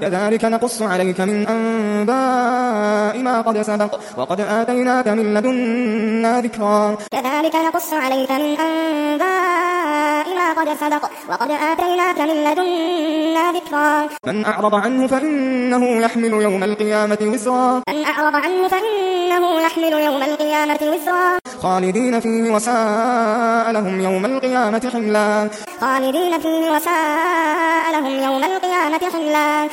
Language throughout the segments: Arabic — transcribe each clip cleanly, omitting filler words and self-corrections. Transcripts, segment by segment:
كذلك نقص عليك من أنباء ما قد سبق وقد آتيناك من لدنا ذكرا كذلك نقص عليك من أنباء ما قد سبق وقد آتيناك من لدنا ذكرا من أعرض عنه فإنه يحمل يوم القيامة وزرا من أعرض عنه فإنه يحمل يوم القيامة وزرا خالدين فيه وساء لهم يوم القيامة حملا خالدين فيه وساء لهم يوم القيامة حملا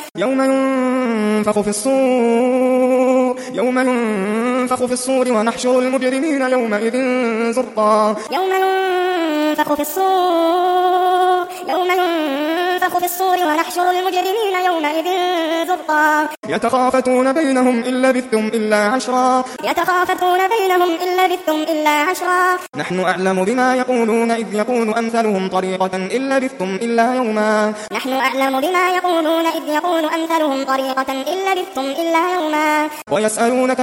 يوم ينفخ في الصور ونحشر المجرمين يومئذ زرقا يوم ينفخ في الصور ونحشر المجرمين يومئذ زرقا يتخافتون بينهم إن لبثتم إلا عشرا نحن أعلم بما يقولون إذ يقول أمثلهم طريقة إن لبثتم إلا يوما ويسألونك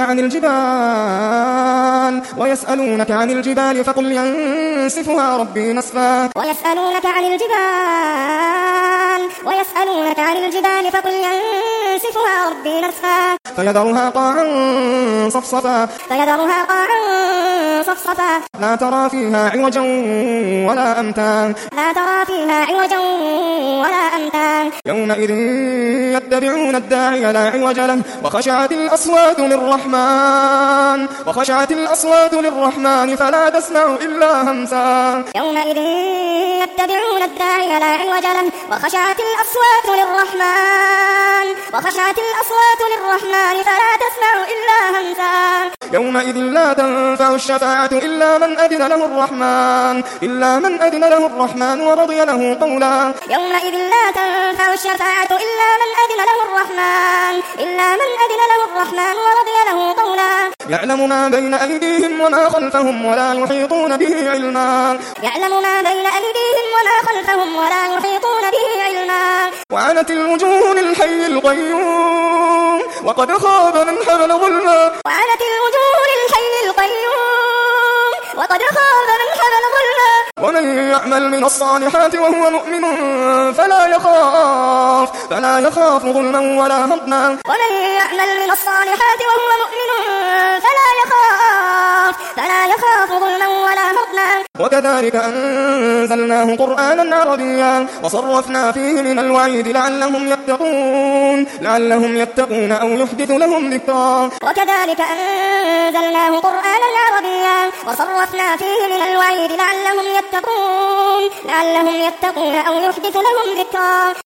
عن الجبال فقل ينسفها ربي نسفا ويسألونك عن الجبال فقل ينسفها ربي نسفا فيذرها قاعا صفصفا لا ترى فيها عوجا ولا أمتا يومئذ يتبعون الداعي لا عوج له وخشعت الأصوات للرحمن فلا تسمع إلا همسا يومئذ يتبعون الداعي لا عوج له وخشعت الأصوات للرحمن فلا تسمع إلا همسا يومئذ لا تنفع الشفاعة إلا من أذن له الرحمن ورضي له قولا يومئذ لا تنفع الشفاعة إلا من أذن له الرحمن ورضي له قولا يعلم ما بين أيديهم وما خلفهم ولا يحيطون به علما وعنت الوجوه للحي القيوم وقد خاب من حمل ظلما ومن يعمل من الصالحات وهو مؤمن فلا يخاف ظلما ولا هضما وكذلك أنزلناه قرآنا عربيا وصرفنا فيه من الوعيد لعلهم يتقون أو يحدث لهم ذكرا وكذلك أنزلناه قرآنا عربيا وصرفنا فيه من الوعيد لعلهم يتقون أو يحدث لهم ذكرا